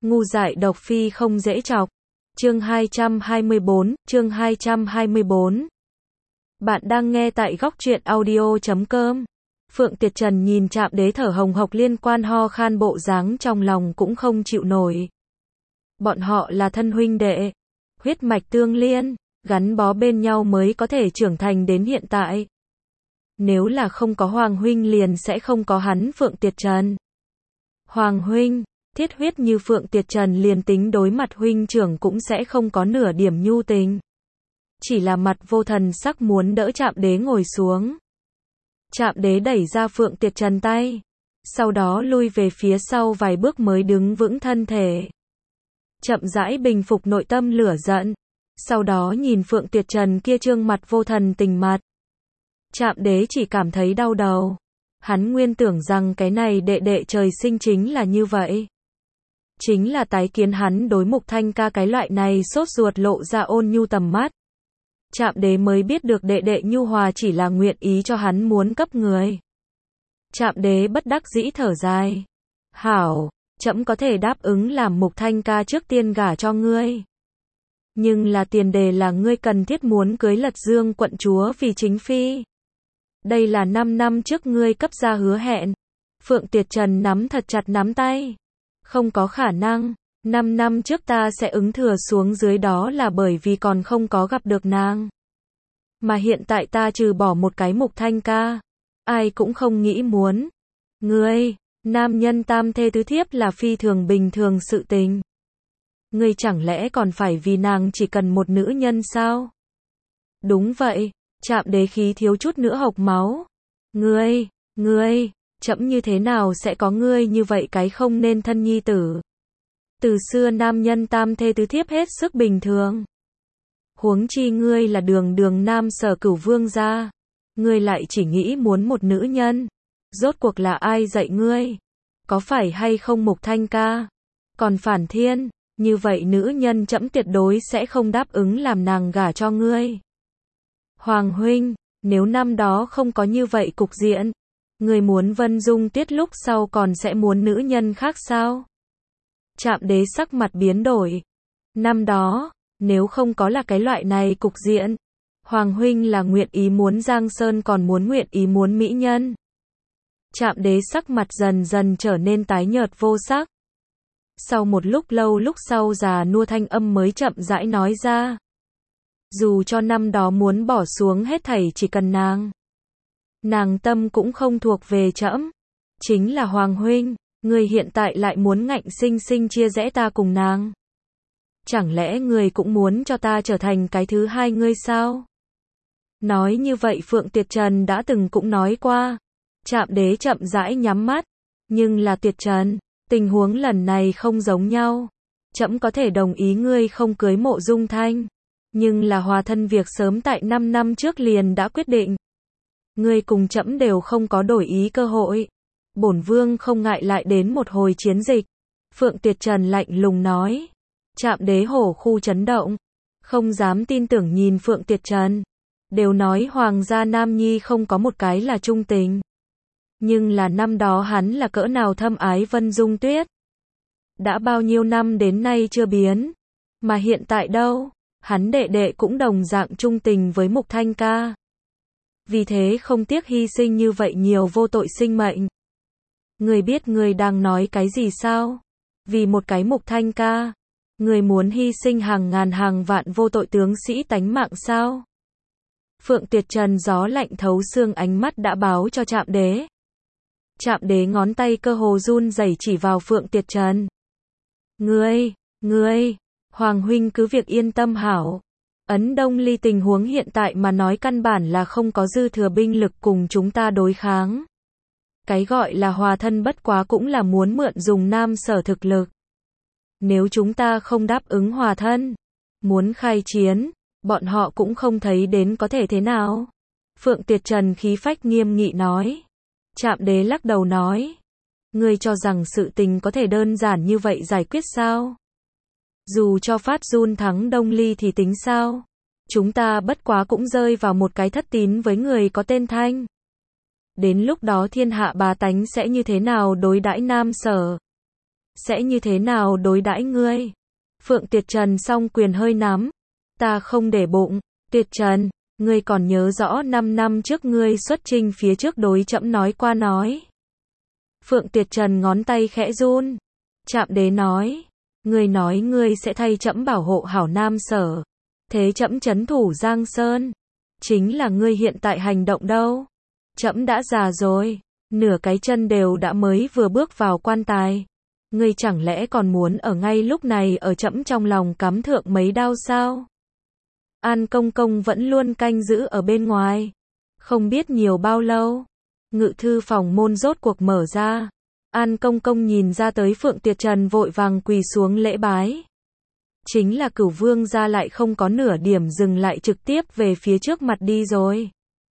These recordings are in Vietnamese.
Ngu dại độc phi không dễ chọc. Chương 224. Bạn đang nghe tại góc truyện audio.com. Phượng Tiệt Trần nhìn Trạm Đế thở hồng hộc liên quan ho khan bộ dáng trong lòng cũng không chịu nổi. Bọn họ là thân huynh đệ, huyết mạch tương liên, gắn bó bên nhau mới có thể trưởng thành đến hiện tại. Nếu là không có Hoàng huynh liền sẽ không có hắn Phượng Tiệt Trần. Hoàng huynh, thiết huyết như Phượng Tiệt Trần liền tính đối mặt huynh trưởng cũng sẽ không có nửa điểm nhu tình. Chỉ là mặt vô thần sắc muốn đỡ Trạm Đế ngồi xuống. Trạm Đế đẩy ra Phượng Tiệt Trần tay, sau đó lui về phía sau vài bước mới đứng vững thân thể. Chậm rãi bình phục nội tâm lửa giận, sau đó nhìn Phượng Tiệt Trần kia trương mặt vô thần tình mặt. Trạm Đế chỉ cảm thấy đau đầu. Hắn nguyên tưởng rằng cái này đệ đệ trời sinh chính là như vậy. Chính là tái kiến hắn đối Mục Thanh ca cái loại này sốt ruột lộ ra ôn nhu tầm mắt. Trạm Đế mới biết được đệ đệ nhu hòa chỉ là nguyện ý cho hắn muốn cấp người. Trạm Đế bất đắc dĩ thở dài. Hảo, trẫm có thể đáp ứng làm Mục Thanh ca trước tiên gả cho ngươi. Nhưng là tiền đề là ngươi cần thiết muốn cưới Lật Dương quận chúa vì chính phi. Đây là 5 năm trước ngươi cấp ra hứa hẹn. Phượng Tiệt Trần nắm thật chặt nắm tay. Không có khả năng, 5 năm trước ta sẽ ứng thừa xuống dưới đó là bởi vì còn không có gặp được nàng. Mà hiện tại ta trừ bỏ một cái Mục Thanh ca, ai cũng không nghĩ muốn. Ngươi, nam nhân tam thê tứ thiếp là phi thường bình thường sự tình. Ngươi chẳng lẽ còn phải vì nàng chỉ cần một nữ nhân sao? Đúng vậy. Trạm Đế khí thiếu chút nữa hộc máu. Ngươi, trẫm như thế nào sẽ có ngươi như vậy cái không nên thân nhi tử? Từ xưa nam nhân tam thê tứ thiếp hết sức bình thường. Huống chi ngươi là đường nam Sở Cửu vương gia. Ngươi lại chỉ nghĩ muốn một nữ nhân. Rốt cuộc là ai dạy ngươi? Có phải hay không Mục Thanh ca? Còn Phản Thiên, như vậy nữ nhân trẫm tuyệt đối sẽ không đáp ứng làm nàng gả cho ngươi. Hoàng huynh, nếu năm đó không có như vậy cục diện, người muốn Vân Dung Tiết lúc sau còn sẽ muốn nữ nhân khác sao? Trạm Đế sắc mặt biến đổi. Năm đó, nếu không có là cái loại này cục diện, Hoàng huynh là nguyện ý muốn Giang Sơn còn muốn nguyện ý muốn mỹ nhân. Trạm Đế sắc mặt dần dần trở nên tái nhợt vô sắc. Sau một lúc lâu lúc sau già nua thanh âm mới chậm rãi nói ra. Dù cho năm đó muốn bỏ xuống hết thảy chỉ cần nàng tâm cũng không thuộc về trẫm. Chính là Hoàng huynh, người hiện tại lại muốn ngạnh sinh sinh chia rẽ ta cùng nàng. Chẳng lẽ người cũng muốn cho ta trở thành cái thứ hai ngươi sao? Nói như vậy Phượng Tiệt Trần đã từng cũng nói qua. Trạm Đế chậm rãi nhắm mắt. Nhưng là Tiệt Trần, tình huống lần này không giống nhau. Trẫm có thể đồng ý ngươi không cưới Mộ Dung Thanh. Nhưng là hòa thân việc sớm tại 5 năm trước liền đã quyết định. Ngươi cùng trẫm đều không có đổi ý cơ hội. Bổn vương không ngại lại đến một hồi chiến dịch. Phượng Tiệt Trần lạnh lùng nói. Trạm Đế hổ khu chấn động. Không dám tin tưởng nhìn Phượng Tiệt Trần. Đều nói hoàng gia nam nhi không có một cái là trung tình. Nhưng là năm đó hắn là cỡ nào thâm ái Vân Dung Tuyết. Đã bao nhiêu năm đến nay chưa biến. Mà hiện tại đâu? Hắn đệ đệ cũng đồng dạng trung tình với Mục Thanh ca. Vì thế không tiếc hy sinh như vậy nhiều vô tội sinh mệnh. Người biết người đang nói cái gì sao? Vì một cái Mục Thanh ca, người muốn hy sinh hàng ngàn hàng vạn vô tội tướng sĩ tánh mạng sao? Phượng Tiệt Trần gió lạnh thấu xương ánh mắt đã báo cho Trạm Đế. Trạm Đế ngón tay cơ hồ run rẩy chỉ vào Phượng Tiệt Trần. Ngươi, Hoàng huynh cứ việc yên tâm hảo. Ấn Đông Ly tình huống hiện tại mà nói căn bản là không có dư thừa binh lực cùng chúng ta đối kháng. Cái gọi là hòa thân bất quá cũng là muốn mượn dùng Nam Sở thực lực. Nếu chúng ta không đáp ứng hòa thân, muốn khai chiến, bọn họ cũng không thấy đến có thể thế nào. Phượng Tiệt Trần khí phách nghiêm nghị nói. Trạm Đế lắc đầu nói. Ngươi cho rằng sự tình có thể đơn giản như vậy giải quyết sao? Dù cho Phát Dun thắng Đông Ly thì tính sao? Chúng ta bất quá cũng rơi vào một cái thất tín với người có tên Thanh. Đến lúc đó thiên hạ bá tánh sẽ như thế nào đối đãi Nam Sở? sẽ như thế nào đối đãi ngươi? Phượng Tuyệt Trần song quyền hơi nắm. Ta không để bụng. Tuyệt Trần, ngươi còn nhớ rõ 5 năm trước ngươi xuất chinh phía trước đối trẫm nói qua nói. Phượng Tuyệt Trần ngón tay khẽ run. Trạm Đế nói, ngươi sẽ thay trẫm bảo hộ hảo Nam Sở. Thế trẫm trấn thủ Giang Sơn. Chính là ngươi hiện tại hành động đâu? Trẫm đã già rồi, nửa cái chân đều đã mới vừa bước vào quan tài. Ngươi chẳng lẽ còn muốn ở ngay lúc này ở trẫm trong lòng cắm thượng mấy đao sao? An Công Công vẫn luôn canh giữ ở bên ngoài. Không biết nhiều bao lâu, ngự thư phòng môn rốt cuộc mở ra. An Công Công nhìn ra tới Phượng Tuyệt Trần vội vàng quỳ xuống lễ bái. Chính là Cửu Vương gia lại không có nửa điểm dừng lại trực tiếp về phía trước mặt đi rồi.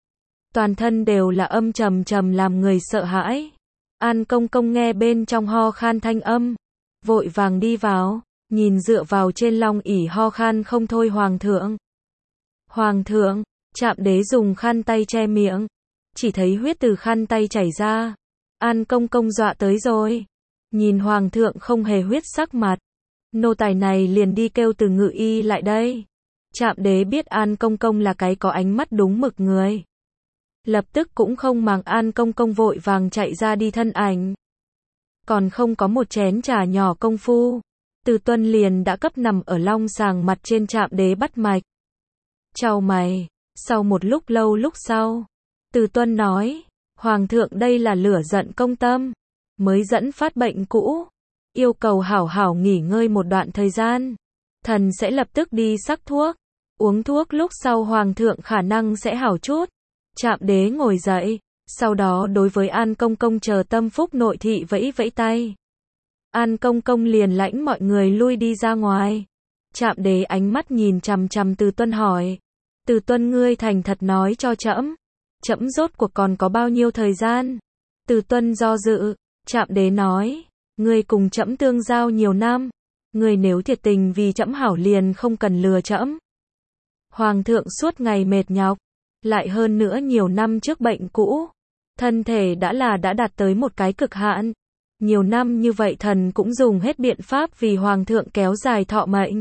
Toàn thân đều là âm trầm trầm làm người sợ hãi. An Công Công nghe bên trong ho khan thanh âm, vội vàng đi vào, nhìn dựa vào trên long ỷ ho khan không thôi Hoàng thượng. Hoàng thượng, Trạm Đế dùng khăn tay che miệng, chỉ thấy huyết từ khăn tay chảy ra. An Công Công dọa tới rồi, nhìn Hoàng thượng không hề huyết sắc mặt, nô tài này liền đi kêu từ ngự y lại đây. Trạm Đế biết An Công Công là cái có ánh mắt đúng mực người, lập tức cũng không màng An Công Công vội vàng chạy ra đi thân ảnh. Còn không có một chén trà nhỏ công phu, Từ Tuân liền đã cấp nằm ở long sàng mặt trên Trạm Đế bắt mạch. Chào mày, sau một lúc lâu lúc sau, Từ Tuân nói, Hoàng thượng đây là lửa giận công tâm, mới dẫn phát bệnh cũ, yêu cầu hảo hảo nghỉ ngơi một đoạn thời gian. Thần sẽ lập tức đi sắc thuốc, uống thuốc lúc sau Hoàng thượng khả năng sẽ hảo chút. Trạm Đế ngồi dậy, sau đó đối với An Công Công chờ tâm phúc nội thị vẫy vẫy tay. An Công Công liền lãnh mọi người lui đi ra ngoài. Trạm Đế ánh mắt nhìn chằm chằm Từ Tuân hỏi, Từ Tuân ngươi thành thật nói cho trẫm, trẫm rốt cuộc còn có bao nhiêu thời gian? Từ Tuân do dự, Trạm Đế nói, ngươi cùng trẫm tương giao nhiều năm, ngươi nếu thiệt tình vì trẫm hảo liền không cần lừa trẫm. Hoàng thượng suốt ngày mệt nhọc, lại hơn nữa nhiều năm trước bệnh cũ, thân thể đã đạt tới một cái cực hạn. Nhiều năm như vậy thần cũng dùng hết biện pháp vì Hoàng thượng kéo dài thọ mệnh.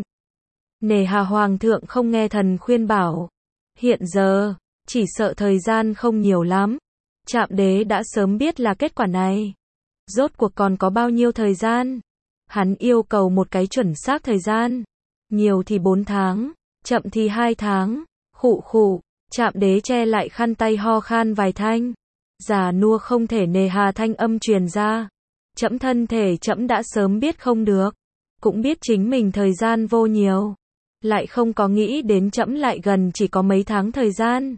Nề hà Hoàng thượng không nghe thần khuyên bảo. Hiện giờ, chỉ sợ thời gian không nhiều lắm. Trạm Đế đã sớm biết là kết quả này. Rốt cuộc còn có bao nhiêu thời gian? Hắn yêu cầu một cái chuẩn xác thời gian. Nhiều thì 4 tháng, chậm thì 2 tháng. Khụ khụ, Trạm Đế che lại khăn tay ho khan vài thanh. Già nua không thể nề hà thanh âm truyền ra. Trẫm thân thể trẫm đã sớm biết không được, cũng biết chính mình thời gian vô nhiều, lại không có nghĩ đến trẫm lại gần chỉ có mấy tháng thời gian.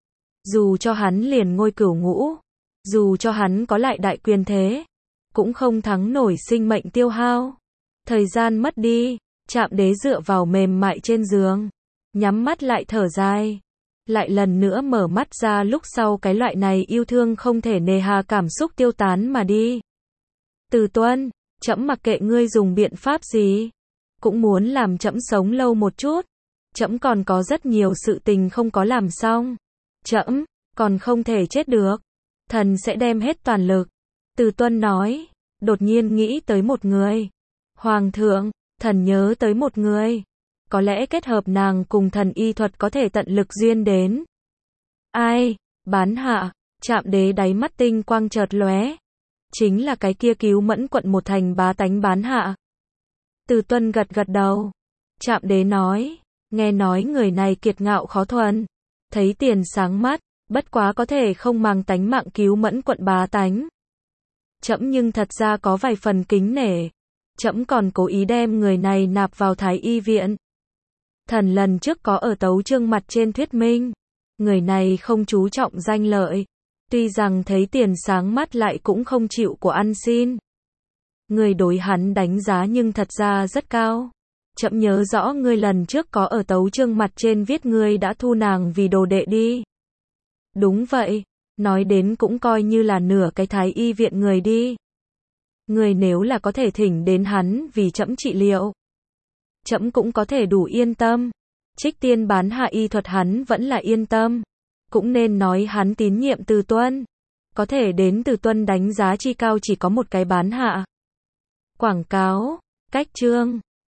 Dù cho hắn liền ngôi cửu ngũ, dù cho hắn có lại đại quyền thế, cũng không thắng nổi sinh mệnh tiêu hao. Thời gian mất đi, Trạm Đế dựa vào mềm mại trên giường, nhắm mắt lại thở dài, lại lần nữa mở mắt ra lúc sau cái loại này yêu thương không thể nề hà cảm xúc tiêu tán mà đi. Từ Tuân, trẫm mặc kệ ngươi dùng biện pháp gì, cũng muốn làm trẫm sống lâu một chút. Trẫm còn có rất nhiều sự tình không có làm xong. Trẫm còn không thể chết được. Thần sẽ đem hết toàn lực. Từ Tuân nói, đột nhiên nghĩ tới một người. Hoàng thượng, thần nhớ tới một người. Có lẽ kết hợp nàng cùng thần y thuật có thể tận lực duyên đến. Ai? Bán Hạ. Trạm Đế đáy mắt tinh quang chợt lóe. Chính là cái kia cứu Mẫn quận một thành bá tánh Bán Hạ. Từ Tuân gật gật đầu. Trạm Đế nói, nghe nói người này kiệt ngạo khó thuần, thấy tiền sáng mắt, bất quá có thể không màng tánh mạng cứu Mẫn quận bá tánh. Trẫm nhưng thật ra có vài phần kính nể. Trẫm còn cố ý đem người này nạp vào Thái Y viện. Thần lần trước có ở tấu chương mặt trên thuyết minh, người này không chú trọng danh lợi. Tuy rằng thấy tiền sáng mắt lại cũng không chịu của ăn xin. Người đối hắn đánh giá nhưng thật ra rất cao. Trẫm nhớ rõ ngươi lần trước có ở tấu chương mặt trên viết ngươi đã thu nàng vì đồ đệ đi. Đúng vậy, nói đến cũng coi như là nửa cái Thái Y viện người đi. Người nếu là có thể thỉnh đến hắn vì trẫm trị liệu, trẫm cũng có thể đủ yên tâm. Trích Tiên Bán Hạ y thuật hắn vẫn là yên tâm. Cũng nên nói hắn tín nhiệm Từ Tuân. Có thể đến Từ Tuân đánh giá chi cao chỉ có một cái Bán Hạ. Quảng cáo, cách chương